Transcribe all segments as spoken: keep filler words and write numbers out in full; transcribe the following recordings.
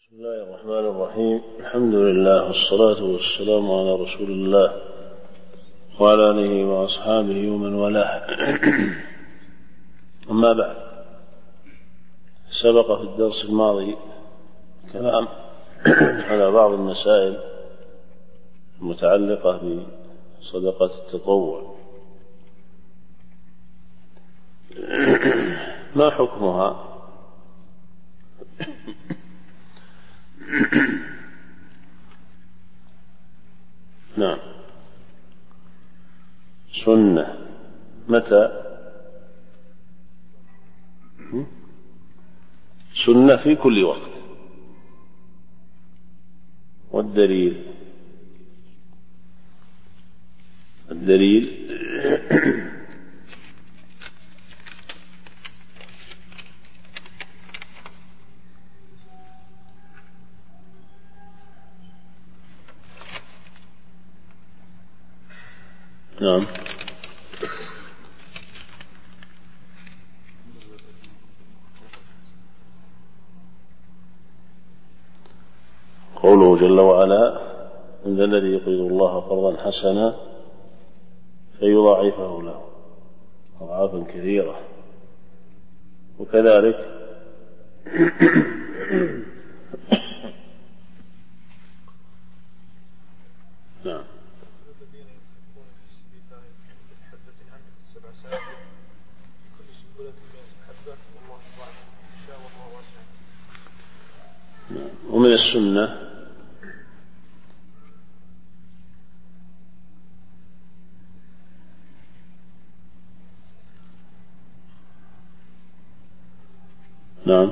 بسم الله الرحمن الرحيم. الحمد لله والصلاة والسلام على رسول الله وعلى آله وأصحابه ومن والاه. أما بعد، سبق في الدرس الماضي كلام على بعض المسائل المتعلقة بصدقة التطوع. ما حكمها؟ نعم، سنة. متى؟ سنة في كل وقت. والدليل الدليل نعم، قوله جل وعلا: من ذا الذي يقرض الله قرضا حسنا فيضاعفه له أضعافا كثيرة. وكذلك نعم، ومن السنة نعم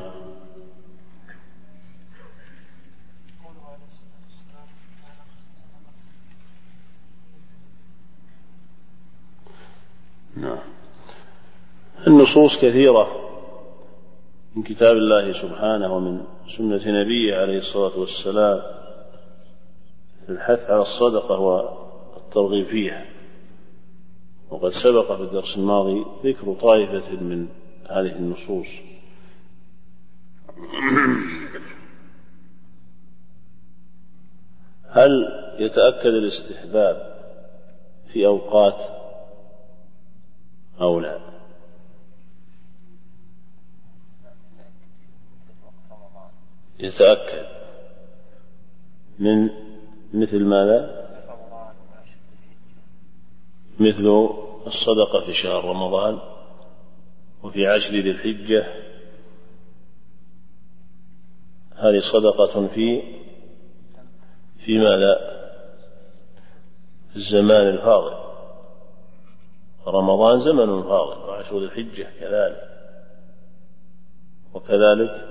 نعم النصوص كثيرة من كتاب الله سبحانه ومن سنة نبيه عليه الصلاة والسلام في الحث على الصدقة والترغيب فيها. وقد سبق في الدرس الماضي ذكر طائفة من هذه النصوص. هل يتأكد الاستحباب في أوقات أو لا؟ يتأكد من مثل ماذا؟ مثل الصدقة في شهر رمضان وفي عشر ذي الحجة. هذه صدقة في في ماذا؟ في الزمان الفاضل. رمضان زمن فاضل، وعشر ذي الحجة كذلك. وكذلك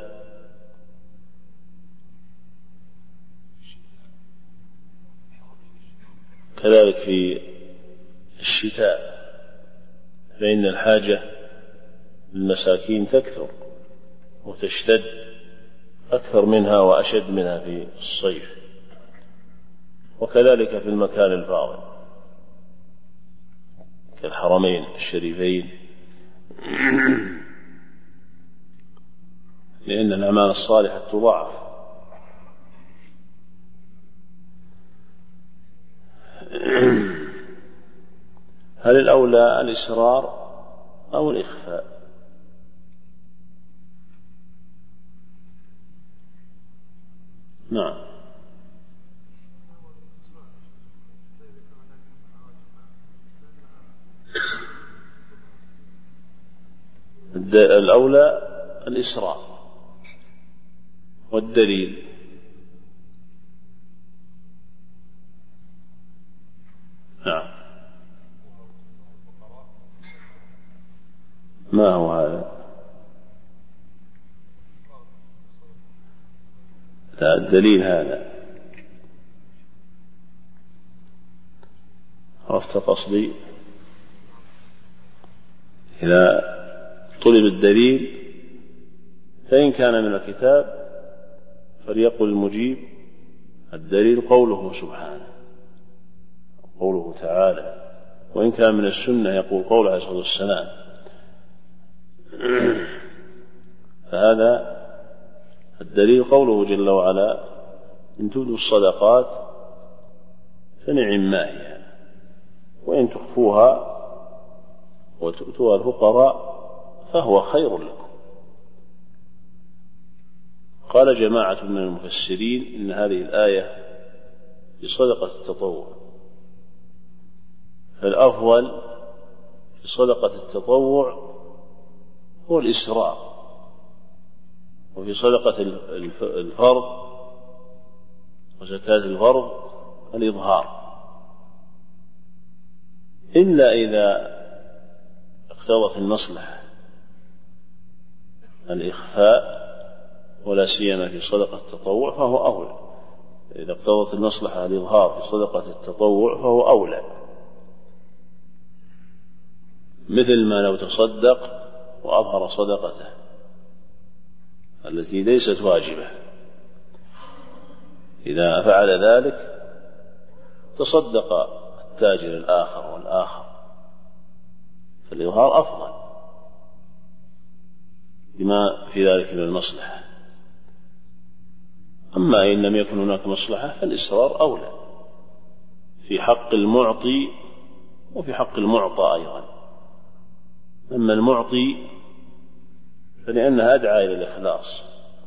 كذلك في الشتاء، فإن الحاجة للمساكين تكثر وتشتد أكثر منها وأشد منها في الصيف. وكذلك في المكان الفاضل كالحرمين الشريفين، لأن الأعمال الصالحة تضاعف. هل الأولى الإسرار أو الإخفاء؟ نعم، الأولى الإسرار. والدليل نعم، ما هو هذا؟ لا، الدليل هذا. عرفت قصدي؟ إذا طلب الدليل فإن كان من الكتاب فليقل المجيب الدليل قوله سبحانه، قوله تعالى. وإن كان من السنة يقول قوله عليه الصلاة والسلام. فهذا الدليل قوله جل وعلا إن تبدوا الصدقات فنعم ما هي وإن تخفوها وتؤتوها الفقراء فهو خير لكم. قال جماعة من المفسرين إن هذه الآية بصدقة التطوع، فالأفضل في صدقة التطوع هو الإسراء، وفي صدقة الفرض وزكاة الفرض الإظهار، إلا إذا اقتضت المصلحة الإخفاء ولا سيما في صدقة التطوع فهو أولى. إذا اقتضت المصلحة الإظهار في صدقة التطوع فهو أولى، مثل ما لو تصدق وأظهر صدقته التي ليست واجبة، إذا فعل ذلك تصدق التاجر الآخر والآخر، فالإظهار أفضل بما في ذلك من المصلحة. أما إن لم يكن هناك مصلحة فالإسرار أولى في حق المعطي وفي حق المعطى أيضا. أما المعطي فلأنها أدعى إلى الإخلاص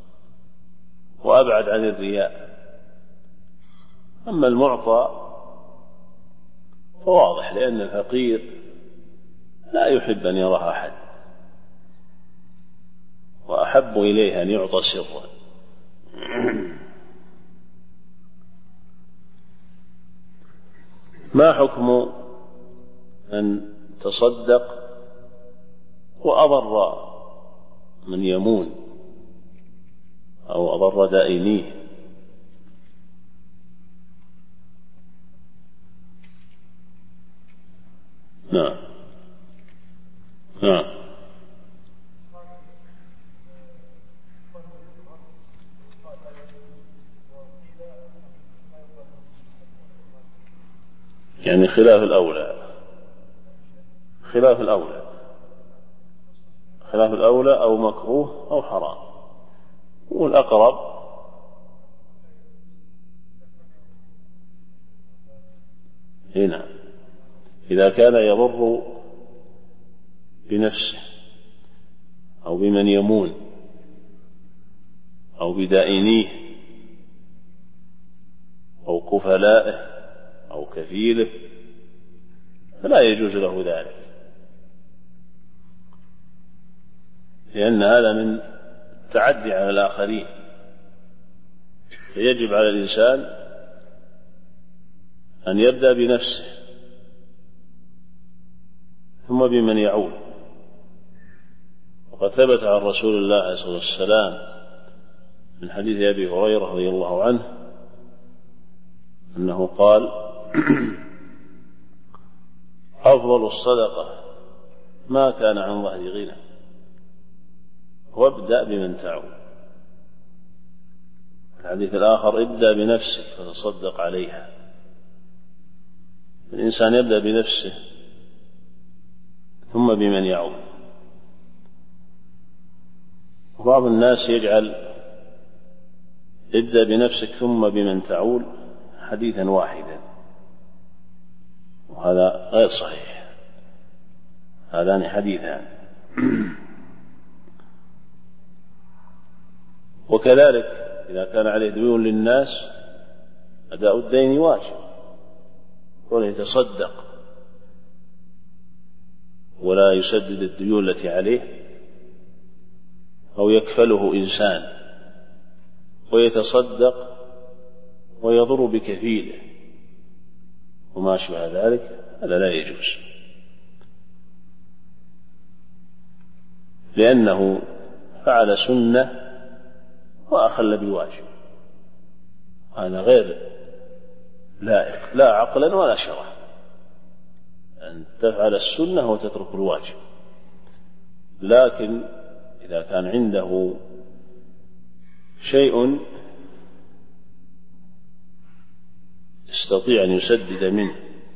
وأبعد عن الرياء، أما المعطى فواضح لأن الفقير لا يحب أن يراه أحد وأحب إليه أن يعطى سرا. ما حكم أن تصدق وأضر من يمون أو أضر دائنيه؟ نعم نعم يعني خلاف الأولى، خلاف الأولى خلاف الأولى أو مكروه أو حرام، والأقرب هنا إذا كان يضر بنفسه أو بمن يمون أو بدائنيه أو كفلائه أو كفيله فلا يجوز له ذلك، لأن هذا من التعدي على الآخرين. فيجب على الإنسان أن يبدأ بنفسه ثم بمن يعول. وقد ثبت عن رسول الله عليه الصلاة والسلام من حديث أبي هريرة رضي الله عنه أنه قال: أفضل الصدقة ما كان عن ظهر غنى وابدأ بمن تعول. الحديث الآخر: ابدأ بنفسك فتصدق عليها. الإنسان يبدأ بنفسه ثم بمن يعول. وبعض الناس يجعل ابدأ بنفسك ثم بمن تعول حديثا واحدا، وهذا غير صحيح، هذان حديثان. وكذلك إذا كان عليه ديون للناس أداء الدين واجب، ولا يتصدق ولا يسدد الديون التي عليه، أو يكفله إنسان ويتصدق ويضر بكفيله وما شبه ذلك، هذا لا يجوز، لأنه فعل سنة وأخل بواجب، هذا غير لائق لا عقلا ولا شرعا، أن تفعل السنة وتترك الواجب. لكن إذا كان عنده شيء يستطيع أن يسدد منه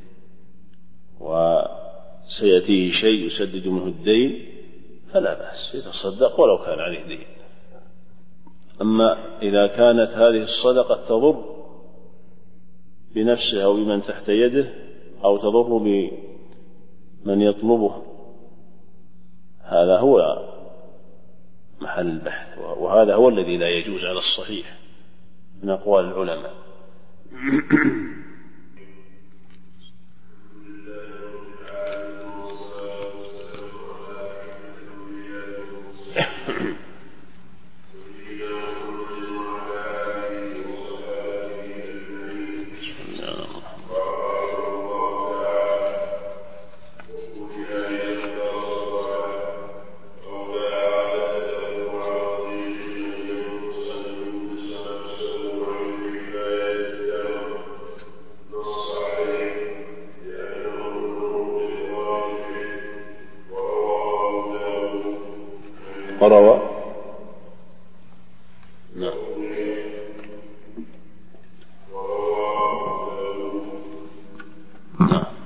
وسيأتيه شيء يسدد منه الدين فلا بأس، يتصدق ولو كان عليه دين. أما إذا كانت هذه الصدقة تضر بنفسه أو بمن تحت يده أو تضر بمن يطلبه، هذا هو محل البحث، وهذا هو الذي لا يجوز على الصحيح من أقوال العلماء. وروى نعم نعم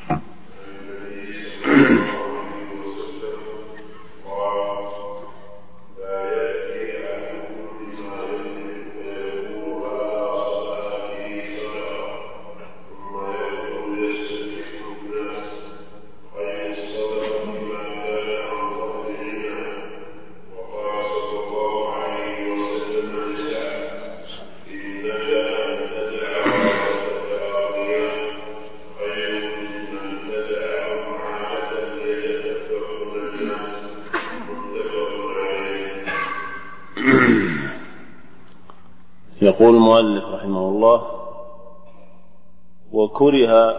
يقول المؤلف رحمه الله: وكره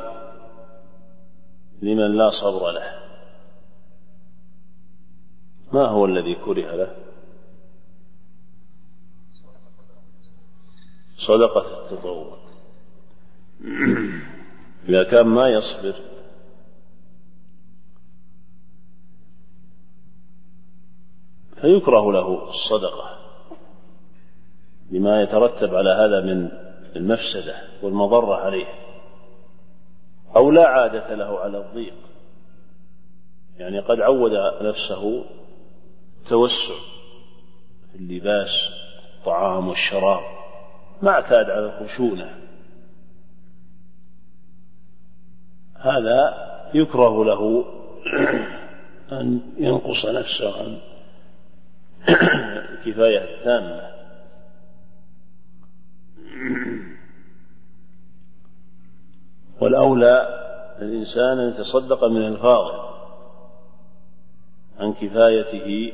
لمن لا صبر له. ما هو الذي كره له؟ صدقة التطوع. إذا كان ما يصبر فيكره له الصدقة لما يترتب على هذا من المفسدة والمضرة عليه، أو لا عادة له على الضيق، يعني قد عود نفسه التوسع في اللباس الطعام والشراب، ما اعتاد على الخشونة، هذا يكره له أن ينقص نفسه عن الكفاية التامة. والأولى الإنسان أن يتصدق من الفاضل عن كفايته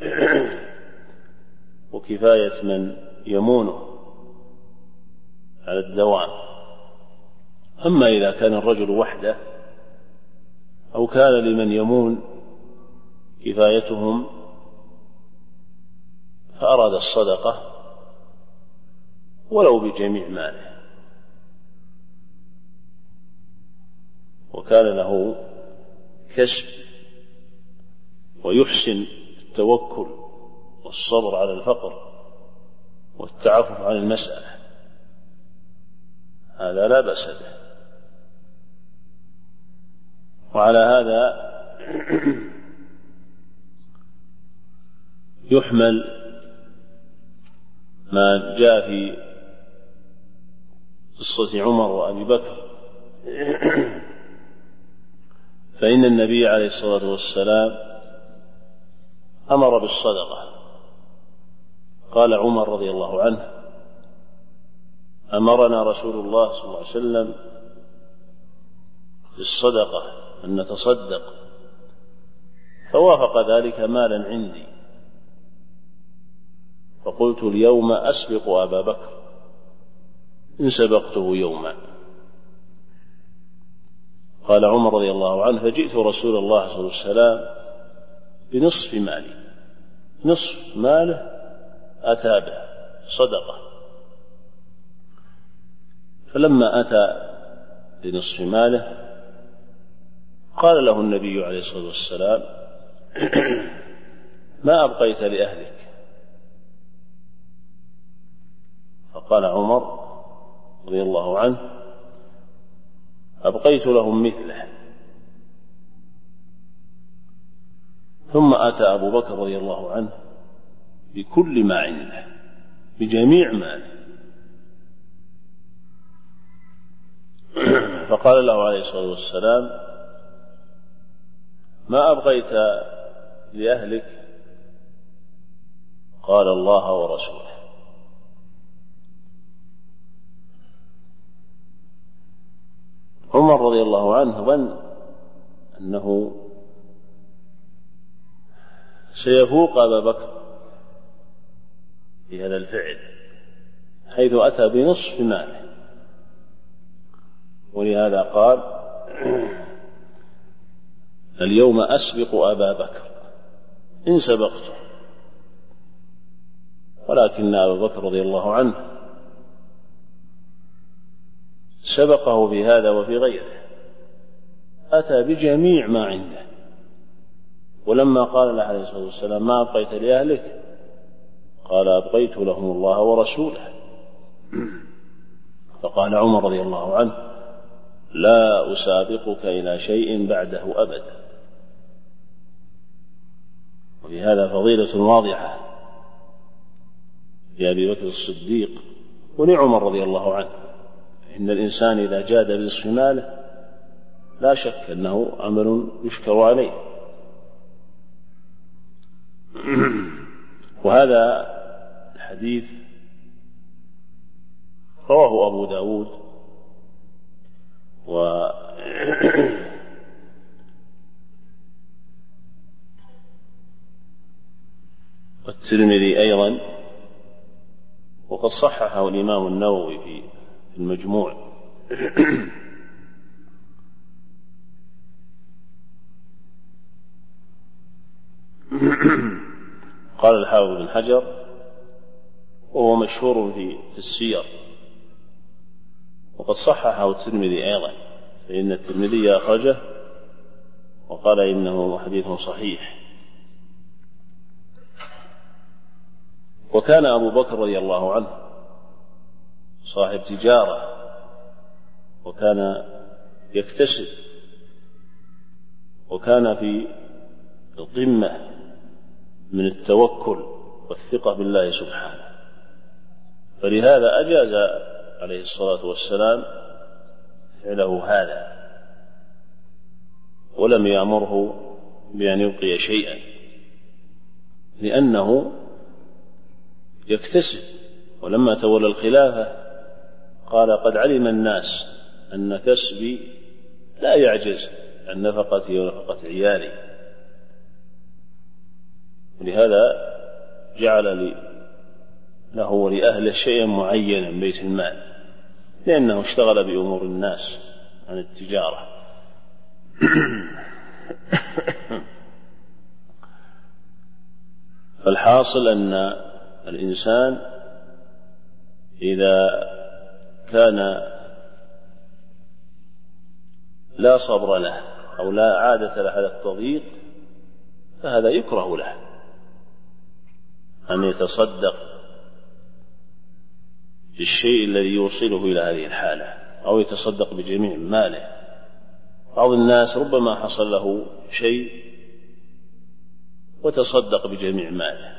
وكفاية من يمونه على الدوام. أما إذا كان الرجل وحده أو كان لمن يمون كفايتهم فأراد الصدقة ولو بجميع ماله، وكان له كسب ويحسن التوكل والصبر على الفقر والتعفف عن المسألة، هذا لا بأس به. وعلى هذا يحمل ما جاء في قصة عمر وأبي بكر، فإن النبي عليه الصلاة والسلام أمر بالصدقة. قال عمر رضي الله عنه: أمرنا رسول الله صلى الله عليه وسلم بالصدقة أن نتصدق، فوافق ذلك مالا عندي، فقلت اليوم أسبق أبا بكر إن سبقته يوما. قال عمر رضي الله عنه: فجئت رسول الله صلى الله عليه وسلم بنصف مالي، نصف ماله أتى به صدقة. فلما أتى بنصف ماله قال له النبي عليه الصلاة والسلام: ما أبقيت لأهلك؟ فقال عمر رضي الله عنه: أبقيت لهم مثله. ثم أتى أبو بكر رضي الله عنه بكل ما عنده بجميع ماله. فقال له عليه الصلاة والسلام: ما أبقيت لأهلك؟ قال: الله ورسوله. عمر رضي الله عنه ظن أنه سيفوق أبا بكر في هذا الفعل، حيث أتى بنصف ماله، ولهذا قال: اليوم أسبق أبا بكر إن سبقته. ولكن أبا بكر رضي الله عنه سبقه في هذا وفي غيره، أتى بجميع ما عنده. ولما قال له عليه الصلاة والسلام: ما أبقيت لأهلك؟ قال: أبقيت لهم الله ورسوله. فقال عمر رضي الله عنه: لا أسابقك إلى شيء بعده أبدا. وفي هذا فضيلة واضحة لأبي بكر الصديق ولعمر رضي الله عنه. إن الإنسان إذا جاد بنصف ماله لا شك أنه عمل يشكر عليه. وهذا الحديث رواه أبو داود و والترمذي أيضا، وقد صححه الإمام النووي في المجموع. قال الحافظ بن حجر: وهو مشهور في السير، وقد صححه الترمذي أيضا، فإن الترمذي أخرجه وقال إنه حديث صحيح. وكان أبو بكر رضي الله عنه صاحب تجارة، وكان يكتسب، وكان في القمة من التوكل والثقة بالله سبحانه، فلهذا أجاز عليه الصلاة والسلام فعله هذا، ولم يأمره بأن يبقي شيئا، لأنه يكتسب. ولما تولى الخلافة قال: قد علم الناس أن كسبي لا يعجز عن نفقتي ونفقة عيالي. ولهذا جعل لي له ولأهله شيئا معينا من بيت المال، لأنه اشتغل بأمور الناس عن التجارة. فالحاصل أن الإنسان إذا كان لا صبر له أو لا عادة له على التضييق، فهذا يكره له أن يتصدق بالشيء الذي يوصله إلى هذه الحالة، أو يتصدق بجميع ماله. بعض الناس ربما حصل له شيء وتصدق بجميع ماله،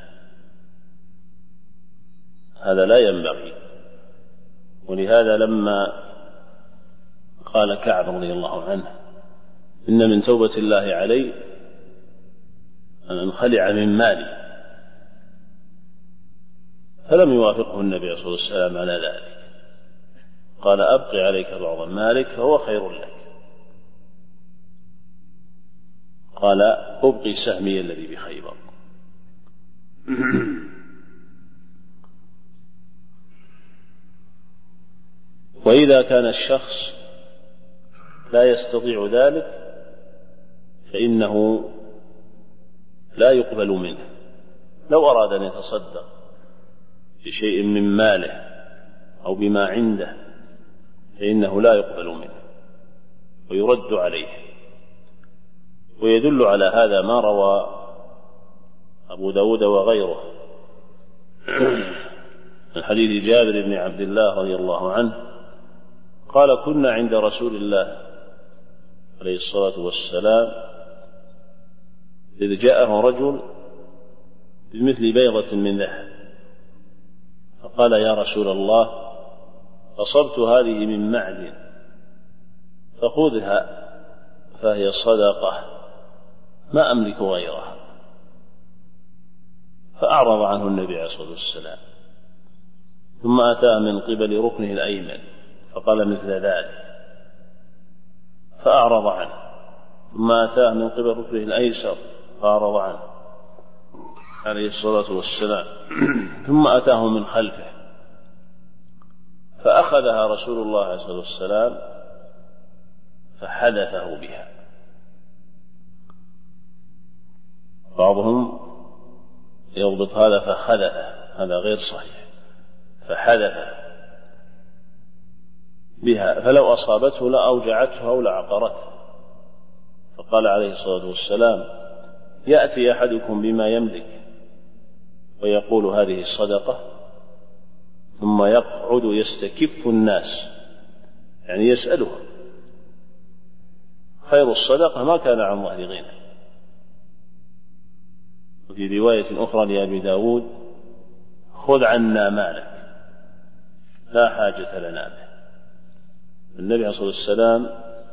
هذا لا ينبغي. ولهذا لما قال كعب رضي الله عنه: إن من توبة الله علي أن انخلع من مالي، فلم يوافقه النبي صلى الله عليه وسلم على ذلك، قال: أبقي عليك بعض مالك فهو خير لك. قال: أبقي سهمي الذي بخيبر. وإذا كان الشخص لا يستطيع ذلك فإنه لا يقبل منه. لو أراد أن يتصدق بشيء من ماله أو بما عنده فإنه لا يقبل منه ويرد عليه. ويدل على هذا ما روى أبو داود وغيره من حديث جابر بن عبد الله رضي الله عنه قال: كنا عند رسول الله عليه الصلاة والسلام إذ جاءه رجل بمثل بيضة من ذهب، قال يا رسول الله أصبت هذه من معدن فخذها فهي صدقة ما أملك غيرها. فأعرض عنه النبي عليه الصلاة والسلام، ثم أتاه من قبل ركنه الأيمن فقال مثل ذلك فأعرض عنه، ثم أتاه من قبل ركنه الأيسر فأعرض عنه عليه الصلاة والسلام، ثم أتاه من خلفه فأخذها رسول الله عليه الصلاة والسلام فحدثه بها. بعضهم يضبط هذا فخذه، هذا غير صحيح، فحدث بها فلو أصابته لأوجعته أو لعقرته. فقال عليه الصلاة والسلام يأتي أحدكم بما يملك ويقول هذه الصدقة، ثم يقعد يستكف الناس، يعني يسألهم. خير الصدقة ما كان عن ظهر غنى. وفي رواية أخرى لأبي داود خذ عنا مالك لا حاجة لنا به. النبي عليه الصلاة والسلام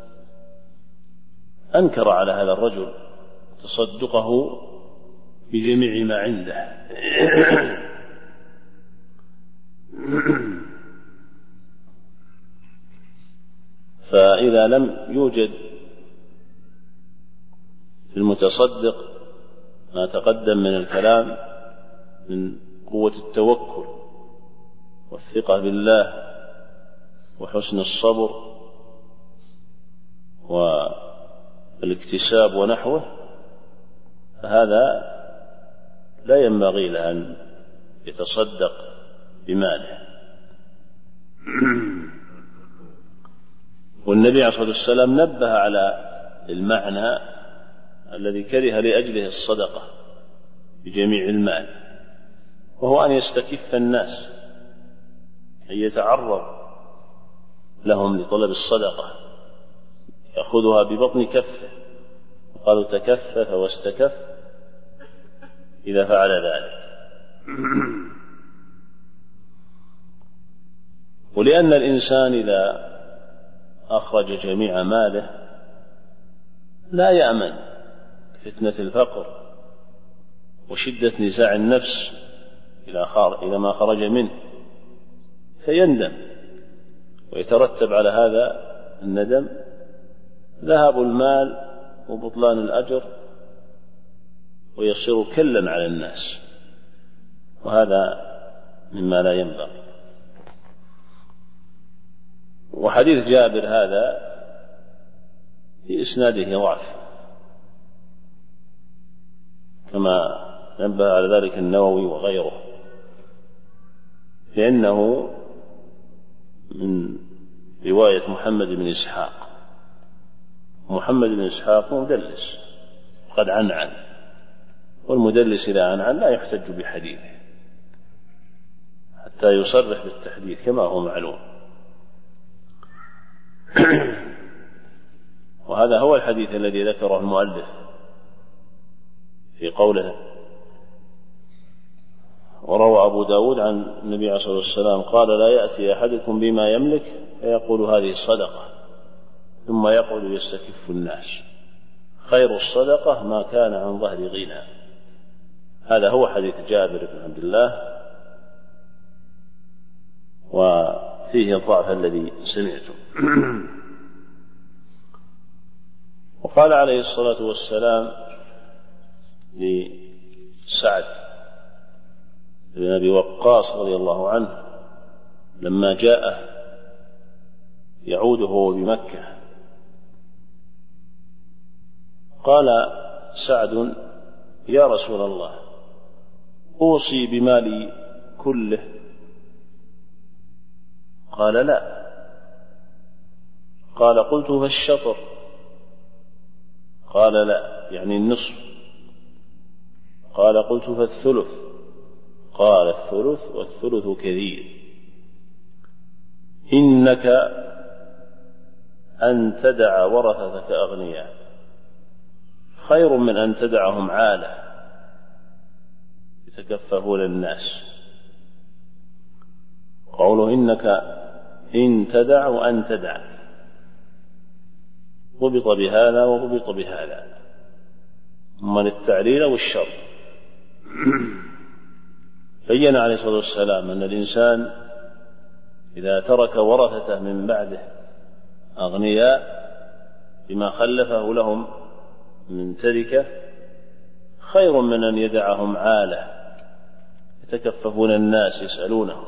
أنكر على هذا الرجل تصدقه بجميع ما عنده. فإذا لم يوجد في المتصدق ما تقدم من الكلام من قوة التوكل والثقة بالله وحسن الصبر والاكتساب ونحوه، فهذا لا ينبغي له أن يتصدق بماله. والنبي عليه الصلاة والسلام نبه على المعنى الذي كره لأجله الصدقة بجميع المال، وهو أن يستكف الناس، أن يتعرض لهم لطلب الصدقة، يأخذها ببطن كفه، وقالوا تكفف واستكف إذا فعل ذلك. ولأن الإنسان إذا أخرج جميع ماله لا يأمن فتنة الفقر وشدة نزاع النفس إلى ما خرج منه، فيندم ويترتب على هذا الندم ذهاب المال وبطلان الأجر ويصير كلا على الناس، وهذا مما لا ينبغي. وحديث جابر هذا في إسناده ضعف كما نبه على ذلك النووي وغيره، لأنه من رواية محمد بن إسحاق، محمد بن إسحاق مدلس قد عنعن، والمدلس إذا عنعن لا يحتج بحديثه حتى يصرح بالتحديث كما هو معلوم. وهذا هو الحديث الذي ذكره المؤلف في قوله وروى أبو داود عن النبي عليه الصلاة والسلام قال لا يأتي أحدكم بما يملك فيقول هذه صدقة ثم يقعد يستكف الناس، خير الصدقة ما كان عن ظهر غنى. هذا هو حديث جابر بن عبد الله، وفيه الضعف الذي سمعته. وقال عليه الصلاة والسلام لسعد بن أبي وقاص رضي الله عنه لما جاءه يعوده بمكة، قال سعد يا رسول الله أوصي بمالي كله؟ قال لا. قال قلت فالشطر؟ قال لا، يعني النصف. قال قلت فالثلث؟ قال الثلث والثلث كثير. إنك أن تدع ورثتك أغنياء خير من أن تدعهم عالة يتكففون الناس. قوله إنك إن تدع وأن تدع ربط بهذا وربط بهذا، من التعليل والشرط. بين عليه الصلاة والسلام أن الإنسان إذا ترك ورثته من بعده أغنياء بما خلفه لهم من تركة خير من أن يدعهم عالة يتكففون الناس يسألونهم.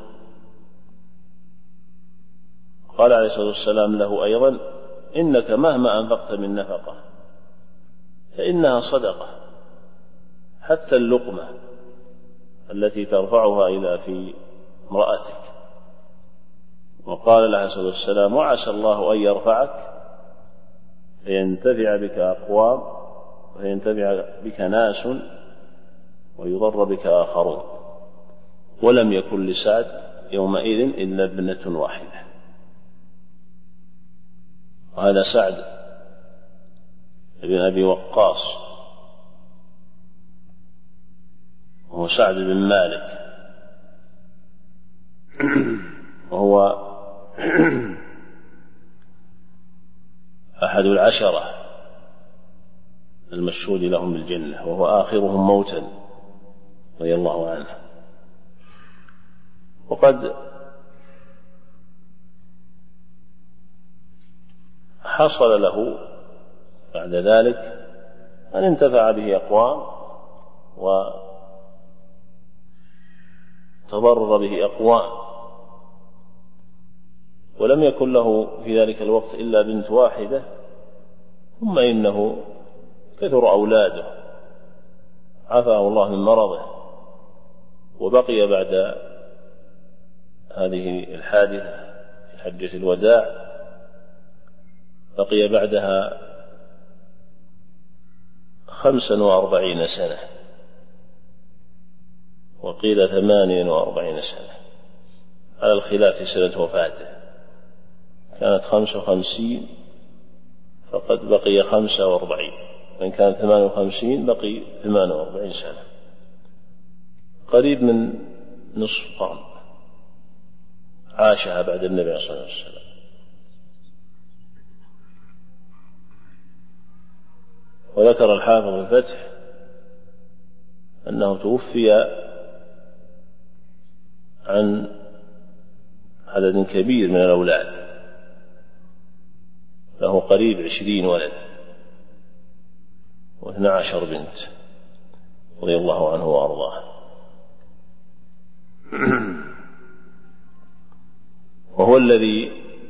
قال عليه الصلاة والسلام له أيضا: إنك مهما أنفقت من نفقة فإنها صدقة، حتى اللقمة التي ترفعها إلى في امرأتك. وقال عليه الصلاة والسلام: وعسى الله أن يرفعك فينتفع بك أقوام وينتفع بك ناس ويضر بك آخرون. ولم يكن لسعد يومئذ إلا ابنة واحدة. وهذا سعد بن أبي وقاص، وهو سعد بن مالك، وهو أحد العشرة المشهود لهم بالجنة، وهو آخرهم موتا رضي الله عنه. وقد حصل له بعد ذلك أن انتفع به أقوام وتضرر به أقوام، ولم يكن له في ذلك الوقت إلا بنت واحدة، ثم إنه كثر أولاده عافاه الله من مرضه. وبقي بعد هذه الحادثة في حجة الوداع بقي بعدها خمسا وأربعين سنة، وقيل ثمانيا وأربعين سنة على الخلاف في سنة وفاته. كانت خمسة وخمسين فقد بقي خمسة وأربعين، وإن كان ثمان وخمسين بقي ثمان وأربعين سنة، قريب من نصف قرن عاشها بعد النبي صلى الله عليه وسلم. وذكر الحافظ الفتح أنه توفي عن عدد كبير من الأولاد، له قريب عشرين ولد واثنى عشر بنت رضي الله عنه وأرضاه. وهو الذي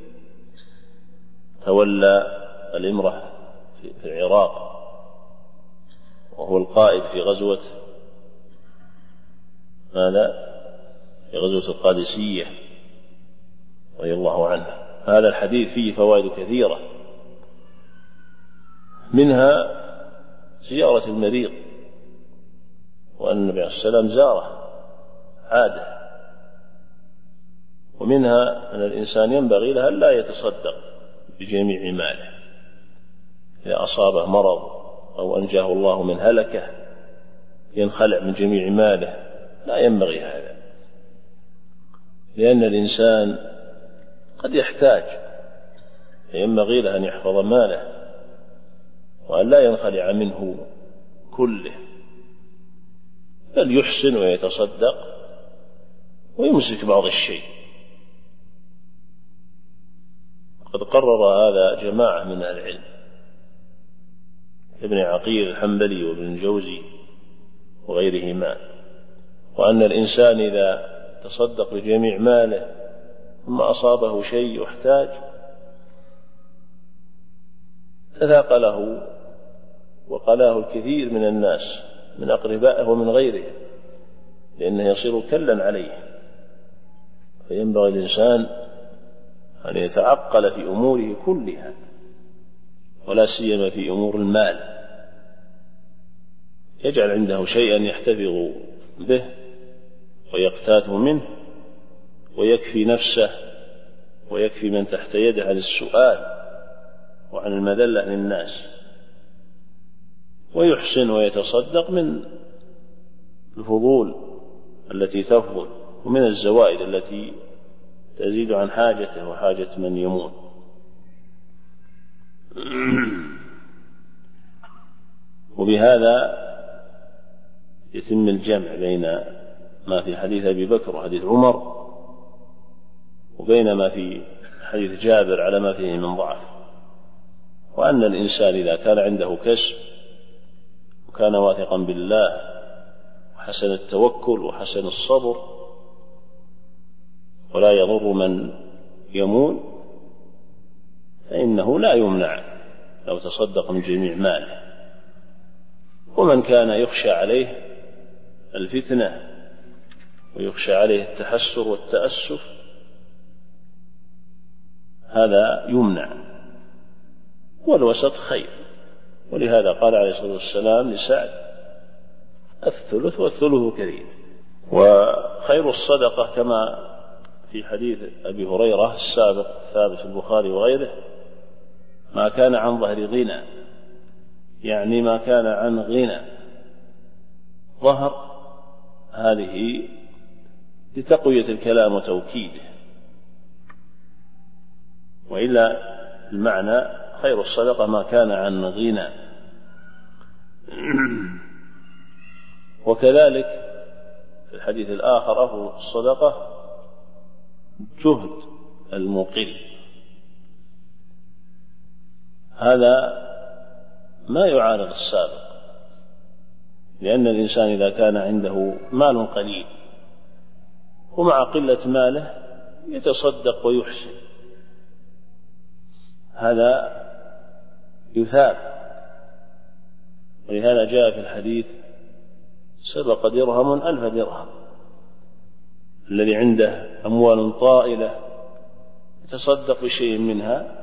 تولى الإمرة في العراق، وهو القائد في غزوة ماذا؟ في غزوة القادسية رضي الله عنه. هذا الحديث فيه فوائد كثيرة، منها زيارة المريض، وأن النبي عليه الصلاة والسلام زاره عاده. ومنها أن الإنسان ينبغي له أن لا يتصدق بجميع ماله إذا أصابه مرض أو أنجاه الله من هلكة ينخلع من جميع ماله، لا ينبغي هذا، لأن الإنسان قد يحتاج، ينبغي له أن يحفظ ماله وأن لا ينخلع منه كله، بل يحسن ويتصدق ويمسك بعض الشيء. قد قرر هذا جماعة من أهل العلم ابن عقيل الحنبلي وابن الجوزي وغيرهما، وأن الإنسان إذا تصدق بجميع ماله ثم أصابه شيء يحتاج تثاقله وقلاه الكثير من الناس من أقربائه ومن غيره، لأنه يصير كلا عليه. فينبغي الإنسان أن يتعقل في أموره كلها، ولا سيما في أمور المال، يجعل عنده شيئا يحتفظ به ويقتاته منه، ويكفي نفسه ويكفي من تحت يده عن السؤال وعن المذلة للناس، ويحسن ويتصدق من الفضول التي تفضل ومن الزوائد التي تزيد عن حاجته وحاجة من يمون. وبهذا يتم الجمع بين ما في حديث أبي بكر وحديث عمر وبين ما في حديث جابر على ما فيه من ضعف، وأن الإنسان إذا كان عنده كسب وكان واثقا بالله وحسن التوكل وحسن الصبر ولا يضر من يمون فإنه لا يمنع لو تصدق من جميع ماله. ومن كان يخشى عليه الفتنة ويخشى عليه التحسر والتأسف هذا يمنع، والوسط خير. ولهذا قال عليه الصلاة والسلام لسعد: الثلث والثلث كثير. وخير الصدقة كما في حديث أبي هريرة السابق الثابت في البخاري وغيره: ما كان عن ظهر غنى، يعني ما كان عن غنى. ظهر هذه لتقوية الكلام وتوكيده، وإلا المعنى خير الصدقة ما كان عن غنى. وكذلك في الحديث الآخر: أفضل الصدقة جهد المقل. هذا ما يعارض السابق، لأن الإنسان إذا كان عنده مال قليل ومع قلة ماله يتصدق ويحسن، هذا يثاب. ولهذا جاء في الحديث: سبق درهم ألف درهم. الذي عنده أموال طائلة يتصدق بشيء منها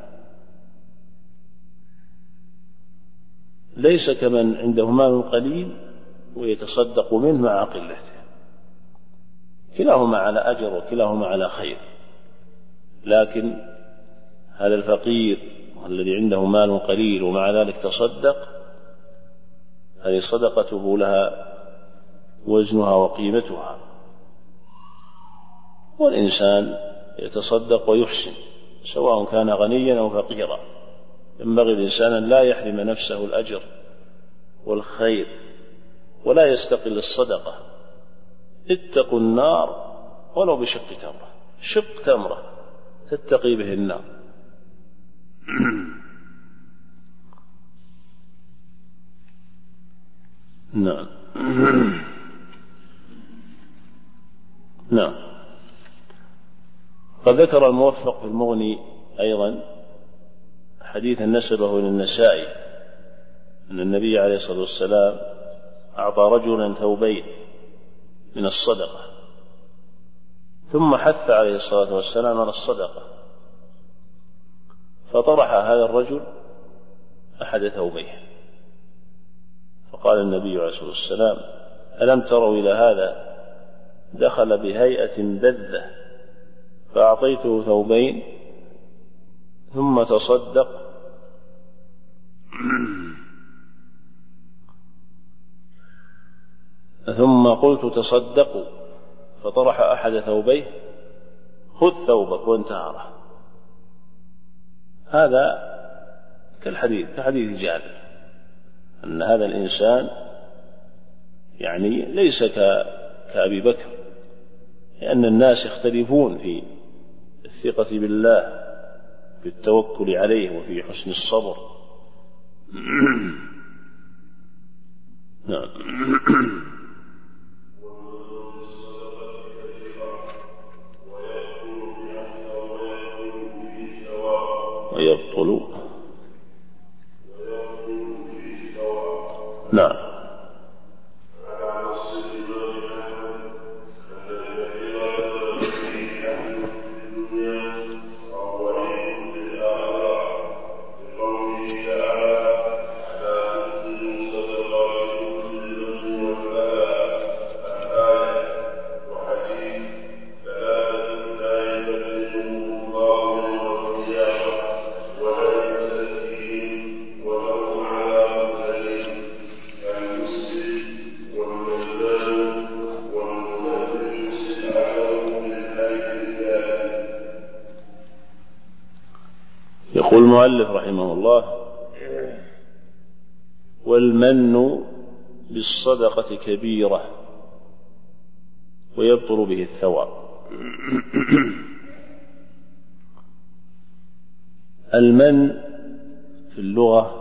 ليس كمن عنده مال قليل ويتصدق منه مع قلته، كلاهما على أجر وكلاهما على خير. لكن هذا الفقير الذي عنده مال قليل ومع ذلك تصدق، هذه صدقته لها وزنها وقيمتها. والإنسان يتصدق ويحسن سواء كان غنيا أو فقيرا. ينبغي الإنسان أن لا يحرم نفسه الأجر والخير ولا يستقل الصدقة. اتقوا النار ولو بشق تمرة، شق تمرة تتقي به النار. نعم. نعم. قد ذكر الموفق في المغني أيضا حديثا نسبه إلى النسائي أن النبي عليه الصلاة والسلام أعطى رجلا ثوبين من الصدقة، ثم حث عليه الصلاة والسلام على الصدقة، فطرح هذا الرجل أحد ثوبيه، فقال النبي عليه الصلاة والسلام: ألم تروا إلى هذا دخل بهيئة بذة فأعطيته ثوبين ثم تصدق ثم قلت تصدقوا فطرح أحد ثوبيه خذ ثوبك وانتهره. هذا كالحديث كحديث جابر أن هذا الإنسان يعني ليس كأبي بكر، لأن الناس يختلفون في الثقة بالله، في التوكل عليه، وفي حسن الصبر. نعم. ويبطل. نعم. يقول المؤلف رحمه الله: والمن بالصدقة كبيرة ويبطل به الثواب. المن في اللغة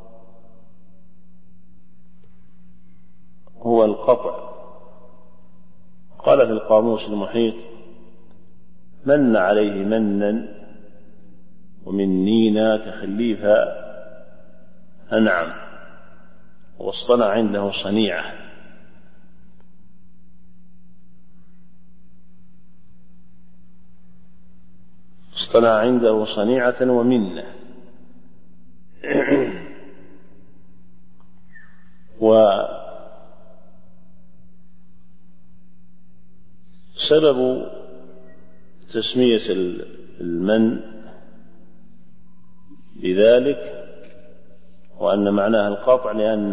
هو القطع. قال في القاموس المحيط: من عليه منا ومنينا تخليفا أنعم، واصطنع عنده صنيعة. اصطنع عنده صنيعة ومنة. وسبب تسمية المن بذلك وأن معناها القطع، لأن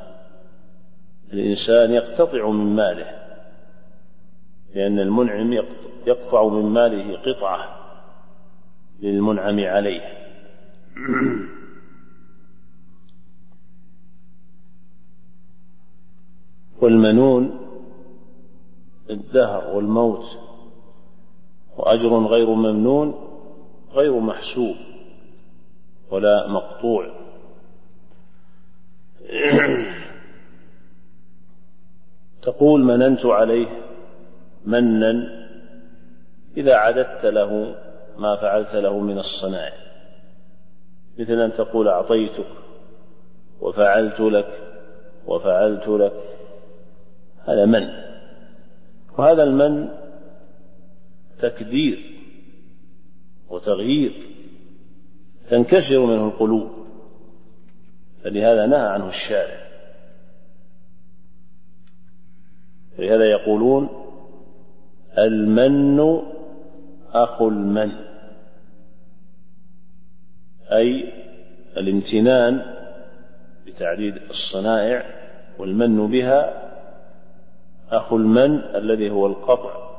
الإنسان يقتطع من ماله، لأن المنعم يقطع من ماله قطعة للمنعم عليه. والمنون الدهر والموت، وأجر غير ممنون غير محسوب ولا مقطوع. تقول: مننت عليه منا إذا عددت له ما فعلت له من الصنائع، مثل أن تقول: أعطيتك وفعلت لك وفعلت لك، هذا من. وهذا المن تكدير وتغيير، تنكسر منه القلوب، فلهذا نهى عنه الشارع. لهذا يقولون: المن أخو المن، أي الامتنان بتعديد الصنائع والمن بها أخو المن الذي هو القطع.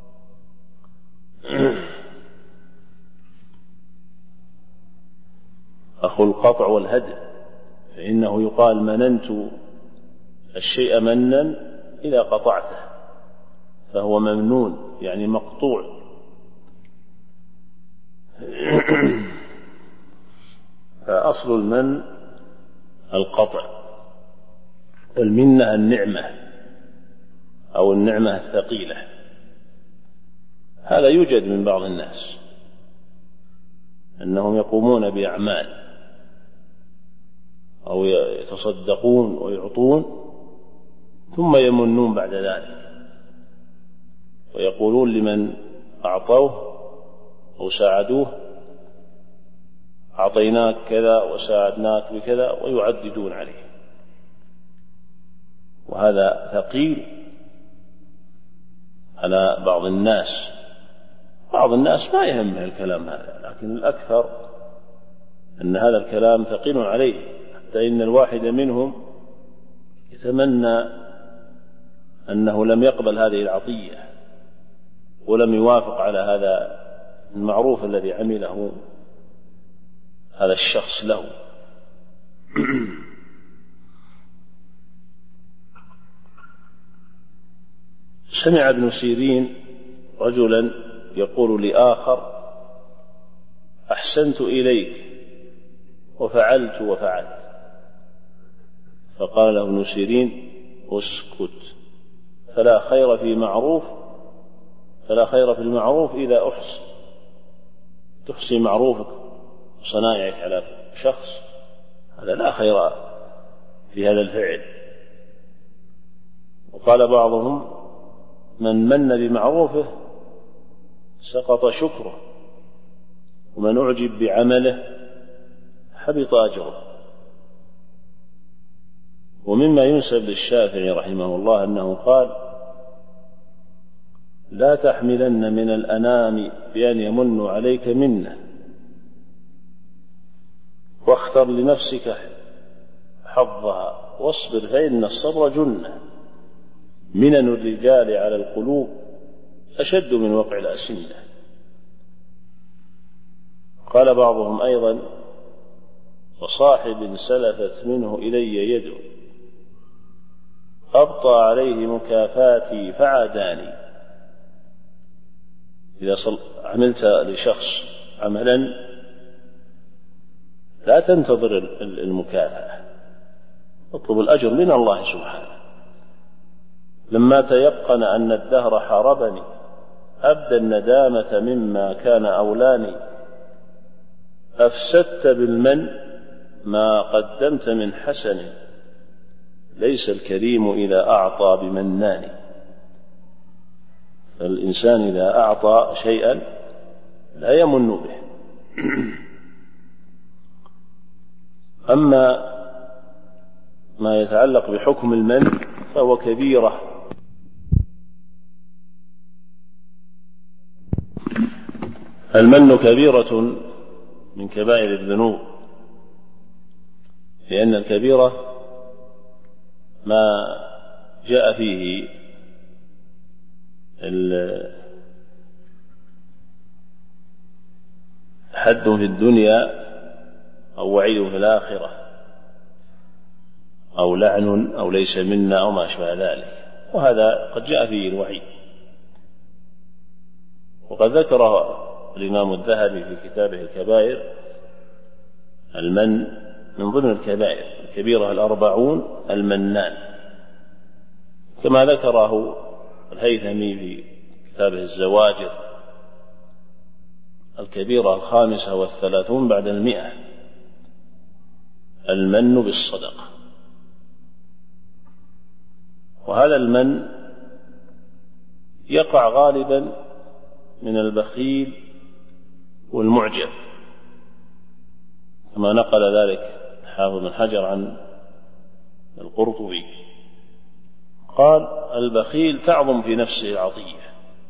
أخو القطع والهدم، فإنه يقال: مننت الشيء منا إذا قطعته، فهو ممنون يعني مقطوع. فأصل المن القطع، والمنة النعمة أو النعمة الثقيلة. هذا يوجد من بعض الناس أنهم يقومون بأعمال أو يتصدقون ويعطون ثم يمنون بعد ذلك، ويقولون لمن أعطوه أو ساعدوه: أعطيناك كذا وساعدناك بكذا، ويعددون عليه. وهذا ثقيل على بعض الناس. بعض الناس ما يهمه الكلام هذا، لكن الأكثر أن هذا الكلام ثقيل عليه، حتى إن الواحد منهم يتمنى أنه لم يقبل هذه العطية ولم يوافق على هذا المعروف الذي عمله هذا الشخص له. سمع ابن سيرين رجلا يقول لآخر: أحسنت إليك وفعلت وفعلت. فقال له ابن سيرين: اسكت، فلا خير في معروف فلا خير في المعروف إذا أحسن. تحسي معروفك وصنائعك على شخص، هذا لا خير في هذا الفعل. وقال بعضهم: من من بمعروفه سقط شكره، ومن أعجب بعمله حبط أجره. ومما ينسب للشافعي رحمه الله أنه قال: لا تحملن من الأنام بأن يمن عليك منه، واختر لنفسك حظها، واصبر فإن الصبر جنة. منن الرجال على القلوب أشد من وقع الأسنة. قال بعضهم أيضا: وصاحب سلفت منه إلي يد أبطى عليه مكافاتي فعاداني. إذا عملت لشخص عملا لا تنتظر المكافأة، اطلب الأجر من الله سبحانه. لما تيقن أن الدهر حاربني أبدى الندامة مما كان أولاني. أفسدت بالمن ما قدمت من حسن، ليس الكريم إذا أعطى بمنان. فالإنسان إذا أعطى شيئا لا يمن به. أما ما يتعلق بحكم المن فهو كبيرة. المن كبيرة من كبائر الذنوب، لأن الكبيرة ما جاء فيه حد في الدنيا أو وعيد في الآخرة أو لعن أو ليس منا أو ما أشبه ذلك، وهذا قد جاء فيه الوعيد. وقد ذكره الإمام الذهبي في كتابه الكبائر المن من ضمن الكبائر، الكبيرة الأربعون المنان، كما ذكره الهيثمي في كتابه الزواجر الكبيرة الخامسة والثلاثون بعد المئة، المن بالصدقة. وهذا المن يقع غالبا من البخيل والمعجب، كما نقل ذلك حافظ بن حجر عن القرطبي، قال: البخيل تعظم في نفسه العطية.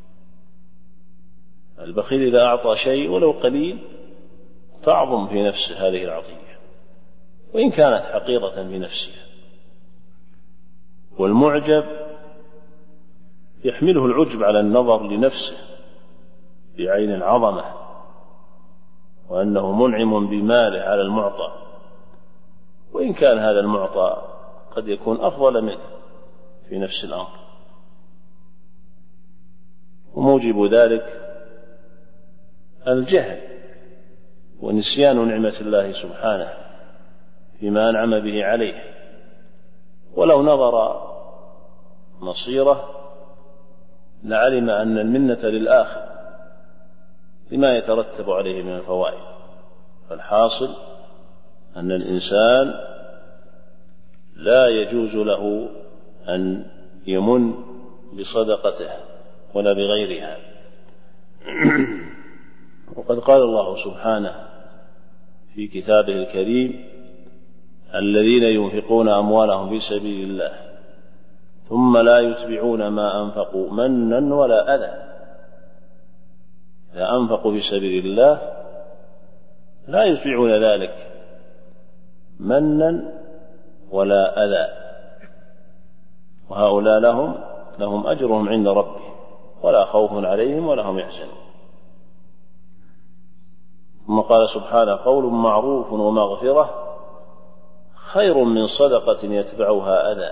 البخيل إذا أعطى شيء ولو قليل تعظم في نفسه هذه العطية وإن كانت حقيرة في نفسها. والمعجب يحمله العجب على النظر لنفسه بعين العظمة، وأنه منعم بماله على المعطى، وإن كان هذا المعطى قد يكون أفضل منه في نفس الأمر. وموجب ذلك الجهل ونسيان نعمة الله سبحانه فيما أنعم به عليه. ولو نظر مصيره لعلم أن المنة للآخر لما يترتب عليه من الفوائد. فالحاصل أن الإنسان لا يجوز له أن يمن بصدقته ولا بغيرها. وقد قال الله سبحانه في كتابه الكريم: الذين ينفقون أموالهم في سبيل الله ثم لا يتبعون ما أنفقوا منا ولا أذى. إذا أنفقوا في سبيل الله لا يتبعون ذلك منا ولا أذى، وهؤلاء لهم لهم أجرهم عند ربهم ولا خوف عليهم ولا هم يحزنون. ثم قال سبحانه: قول معروف ومغفرة خير من صدقة يتبعها أذى،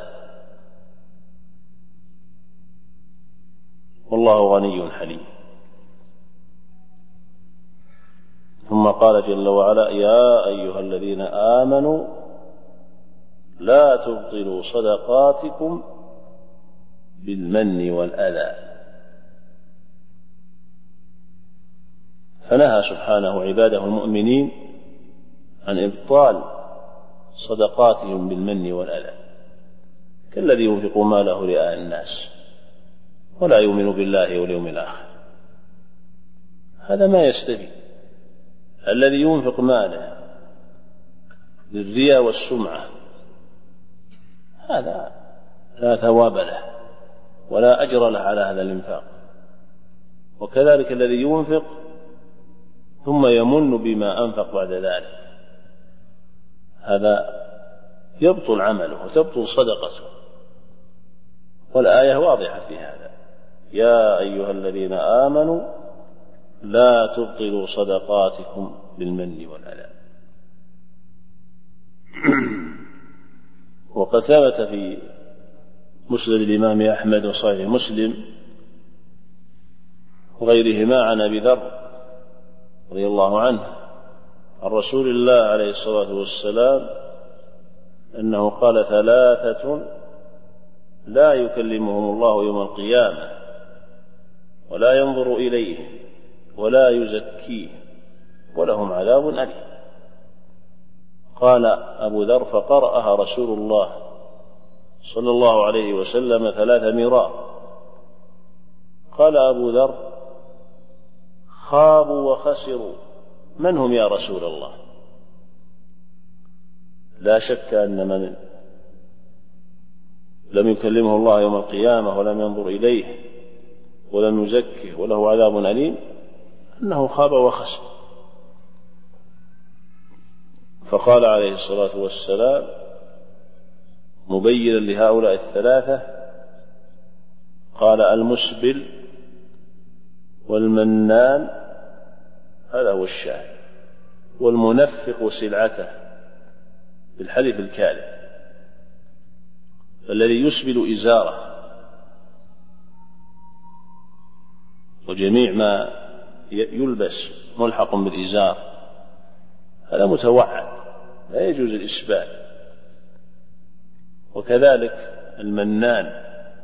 والله غني حليم. ثم قال جل وعلا: يا أيها الذين آمنوا لا تبطلوا صدقاتكم بالمن والأذى. فنهى سبحانه عباده المؤمنين عن إبطال صدقاتهم بالمن والأذى، كالذي ينفق ماله رئاء الناس ولا يؤمن بالله واليوم الآخر. هذا ما يستفيد. الذي ينفق ماله للرياء والسمعة هذا لا ثواب له ولا أجر له على هذا الإنفاق. وكذلك الذي ينفق ثم يمن بما أنفق بعد ذلك، هذا يبطل عمله وتبطل صدقته. والآية واضحة في هذا: يا أيها الذين آمنوا لا تبطلوا صدقاتكم بالمن والأذى. وقد ثبت في مسند الإمام أحمد وصحيح مسلم وغيرهما عن أبي ذر رضي الله عنه عن رسول الله عليه الصلاة والسلام أنه قال: ثلاثة لا يكلمهم الله يوم القيامة ولا ينظر إليهم ولا يزكيهم ولهم عذاب أليم. قال أبو ذر: فقرأها رسول الله صلى الله عليه وسلم ثلاث مرار. قال أبو ذر: خابوا وخسروا، من هم يا رسول الله؟ لا شك أن من لم يكلمه الله يوم القيامة ولم ينظر إليه ولم يزكه وله عذاب أليم أنه خاب وخسر. فقال عليه الصلاة والسلام مبينا لهؤلاء الثلاثة، قال: المسبل والمنان، هذا هو الشاهد، والمنفق سلعته بالحلف الكاذب، الذي يسبل إزاره وجميع ما يلبس ملحق بالإزار هذا متوعد، لا يجوز الإسبال. وكذلك المنان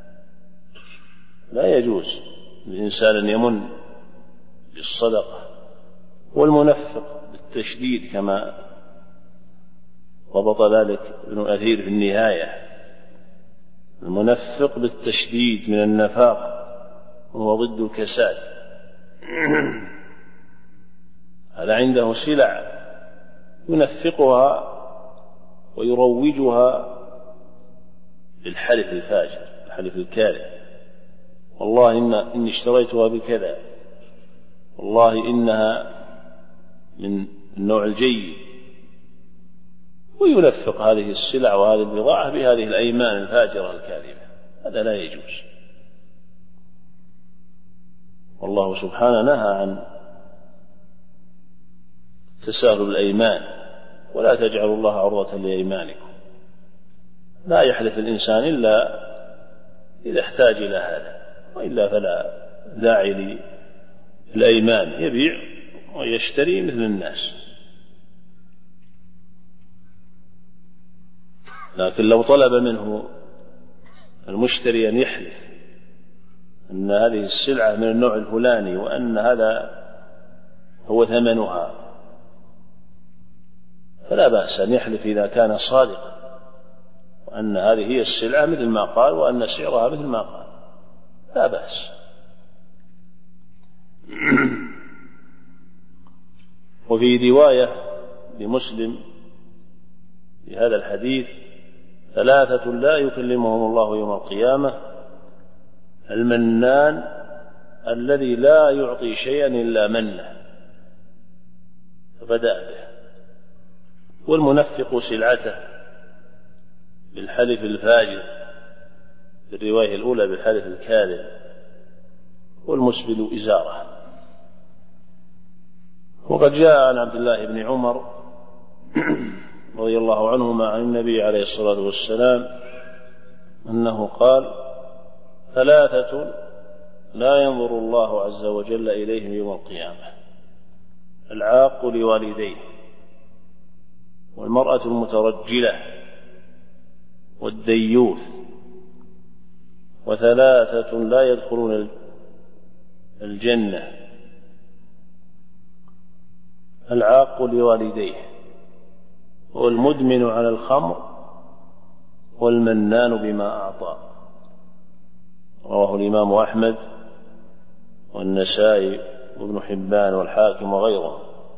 لا يجوز للإنسان أن يمن بالصدقة، والمنفق بالتشديد كما ضبط ذلك ابن أثير في النهاية، المنفق بالتشديد من النفاق وهو ضد الكساد. هذا عنده سلع ينفقها ويروجها بالحلف الفاجر، الحلف الكاذب: والله إن إني اشتريتها بكذا، والله إنها من النوع الجيد، وينفق هذه السلع وهذه البضاعة بهذه الأيمان الفاجرة الكاذبة. هذا لا يجوز. والله سبحانه نهى عن تساهل الأيمان: ولا تجعلوا الله عرضة لأيمانكم. لا يحلف الإنسان إلا إذا احتاج إلى هذا، وإلا فلا داعي للأيمان، يبيع ويشتري مثل الناس. لكن لو طلب منه المشتري أن يحلف أن هذه السلعة من النوع الفلاني وأن هذا هو ثمنها، فلا بأس أن يحلف إذا كان صادقا وأن هذه هي السلعة مثل ما قال وأن سعرها مثل ما قال، لا بأس. وفي رواية لمسلم في هذا الحديث: ثلاثة لا يكلمهم الله يوم القيامة: المنان الذي لا يعطي شيئا إلا منه فبدأ به، والمنفق سلعته بالحلف الفاجر في الرواية الأولى بالحلف الكاذب، والمسبل إزاره. وقد جاء عن عبد الله بن عمر رضي الله عنهما عن النبي عليه الصلاة والسلام أنه قال: ثلاثة لا ينظر الله عز وجل إليهم يوم القيامة: العاق لوالديه، والمرأة المترجلة، والديوث. وثلاثة لا يدخلون الجنة: العاق لوالديه، والمدمن على الخمر، والمنان بما أعطى. رواه الإمام أحمد والنسائي وابن حبان والحاكم وغيره.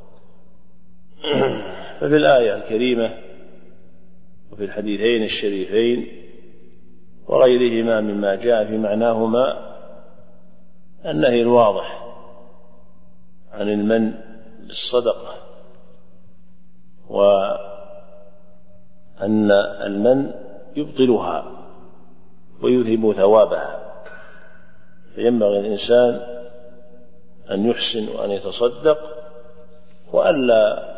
ففي الآية الكريمة وفي الحديثين الشريفين وغيرهما مما جاء في معناهما النهي الواضح عن المن بالصدقة، وأن المن يبطلها ويذهب ثوابها، فينبغي الإنسان أن يحسن وأن يتصدق، وألا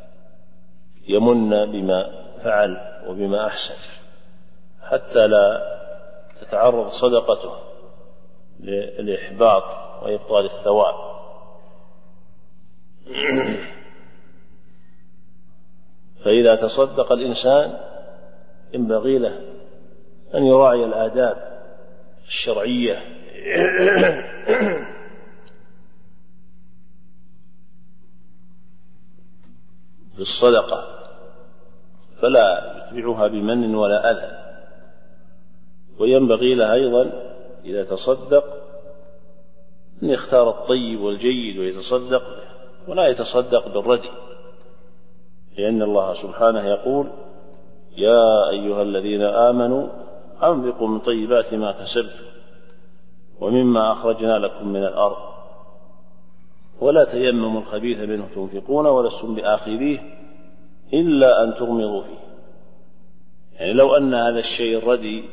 يمن بما فعل وبما أحسن حتى لا تتعرض صدقته للإحباط وإبطال الثواب. فإذا تصدق الإنسان ينبغي له أن يراعي الآداب الشرعية في الصدقة، فلا يتبعها بمن ولا أذى. وينبغي له أيضا إذا تصدق أن يختار الطيب والجيد ويتصدق به، ولا يتصدق بالردي، لأن الله سبحانه يقول: يا أيها الذين آمنوا أنفقوا من طيبات ما كسبتم ومما أخرجنا لكم من الأرض ولا تيمموا الخبيث منه تنفقون ولستم بآخذيه إلا أن تغمضوا فيه. يعني لو أن هذا الشيء الردي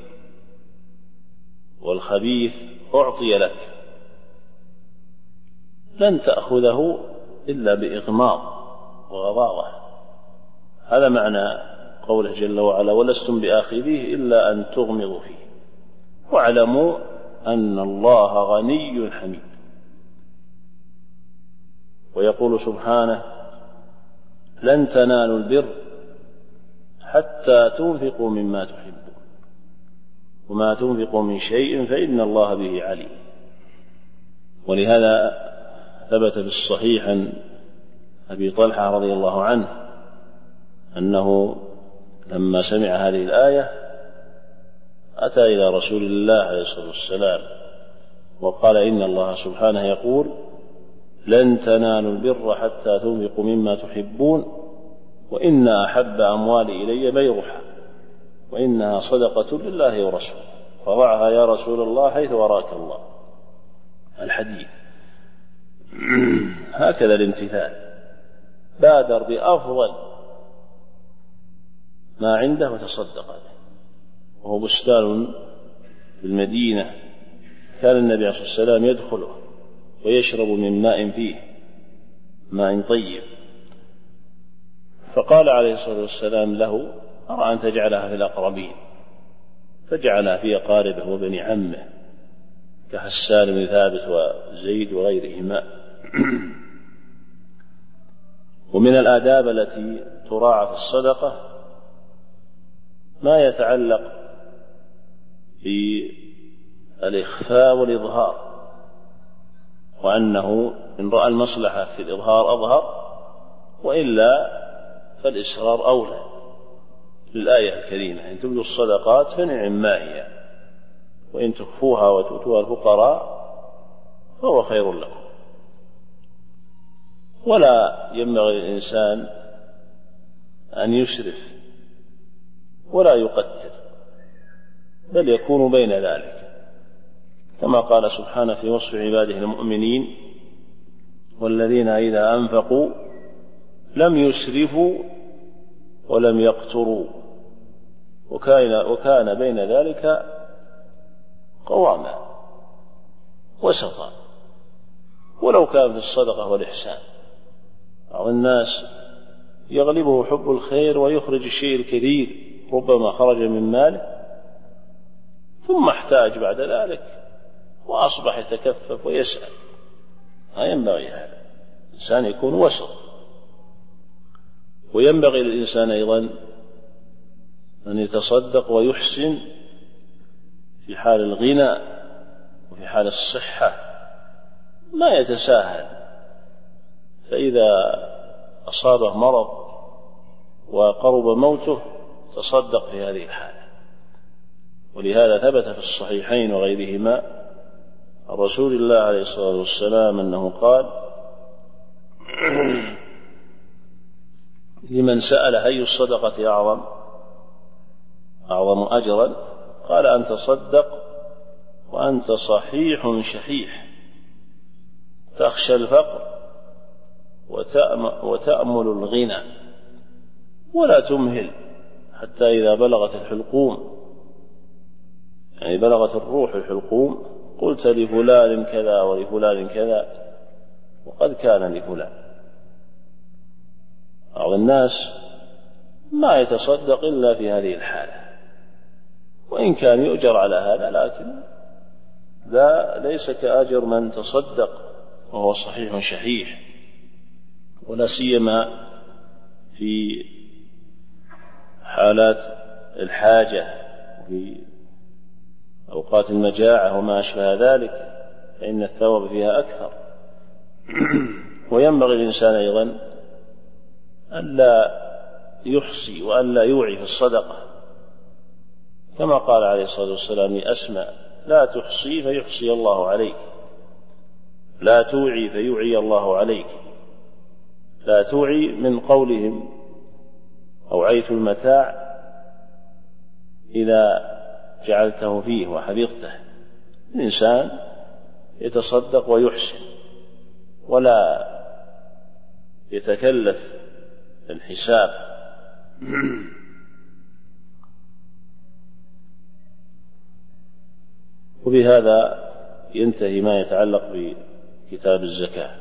والخبيث أعطي لك لن تأخذه إلا بإغماض وغضاضة. هذا معنى قوله جل وعلا: ولستم بآخذيه إلا أن تغمضوا فيه. واعلموا أن الله غني حميد. ويقول سبحانه: لن تنالوا البر حتى تنفقوا مما تحبون وما تنفقوا من شيء فإن الله به عليم. ولهذا ثبت في الصحيح عن أبي طلحة رضي الله عنه أنه لما سمع هذه الآية أتى إلى رسول الله عليه الصلاة والسلام وقال: إن الله سبحانه يقول: لن تنالوا البر حتى تنفقوا مما تحبون وإن أحب أموالي إلي بيرها وإنها صدقة لله ورسوله فضعها يا رسول الله حيث وراك الله. الحديث. هكذا الامتثال، بادر بأفضل ما عنده وتصدق به. وهو بستان في المدينة كان النبي عليه الصلاة والسلام يدخله ويشرب من ماء فيه ماء طيب، فقال عليه الصلاة والسلام له: أرى أن تجعلها في الأقربين، فجعلها في أقاربه وبني عمه كحسان بن ثابت وزيد وغيرهما. ومن الآداب التي تراعى في الصدقة ما يتعلق بالإخفاء والإظهار، وأنه إن رأى المصلحة في الإظهار أظهر، وإلا فالإسرار أولى. للآية الكريمة: إن تبدوا الصدقات فنعم ما هي وإن تخفوها وتؤتوها الفقراء فهو خير لكم. ولا ينبغي للإنسان أن يسرف ولا يقتر، بل يكون بين ذلك، كما قال سبحانه في وصف عباده المؤمنين: والذين إذا أنفقوا لم يسرفوا ولم يقتروا وكان, وكان بين ذلك قواما وسطا. ولو كان في الصدقة والإحسان. بعض الناس يغلبه حب الخير ويخرج الشيء الكثير ربما خرج من ماله ثم احتاج بعد ذلك وأصبح يتكفف ويسأل. لا ينبغي هذا. الإنسان يكون وسط. وينبغي للإنسان أيضا أن يتصدق ويحسن في حال الغنى وفي حال الصحة، ما يتساهل، فإذا أصابه مرض وقرب موته تصدق في هذه الحالة. ولهذا ثبت في الصحيحين وغيرهما عن رسول الله عليه الصلاة والسلام أنه قال: لمن سأل أي الصدقة أعظم أعظم أجرا قال: أن تصدق وأنت صحيح شحيح تخشى الفقر وتأمل الغنى ولا تمهل حتى إذا بلغت الحلقوم، يعني بلغت الروح الحلقوم، قلت لفلان كذا ولفلان كذا وقد كان لفلان. بعض الناس ما يتصدق إلا في هذه الحالة، وإن كان يؤجر على هذا، لكن لا ليس كأجر من تصدق وهو صحيح شحيح، ولا سيما في حالات الحاجة وفي أوقات المجاعة وما أشبه ذلك، فإن الثواب فيها أكثر. وينبغي الإنسان أيضا ألا يحصي وألا يوعي في الصدقة، كما قال عليه الصلاة والسلام لأسماء: لا تحصي فيحصي الله عليك، لا توعي فيوعي الله عليك. لا توعي من قولهم أوعيت المتاع إذا جعلته فيه وحفظته. الإنسان يتصدق ويحسن ولا يتكلف الحساب. وبهذا ينتهي ما يتعلق بكتاب الزكاة،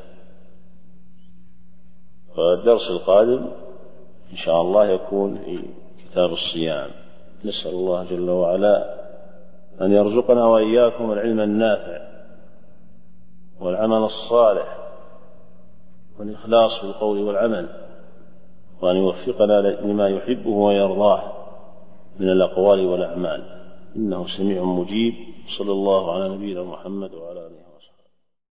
والدرس القادم إن شاء الله يكون في كتاب الصيام. نسأل الله جل وعلا أن يرزقنا وإياكم العلم النافع والعمل الصالح والإخلاص في القول والعمل، وأن يوفقنا لما يحبه ويرضاه من الأقوال والأعمال، إنه سميع مجيب. صلى الله على نبينا محمد وعلى آله.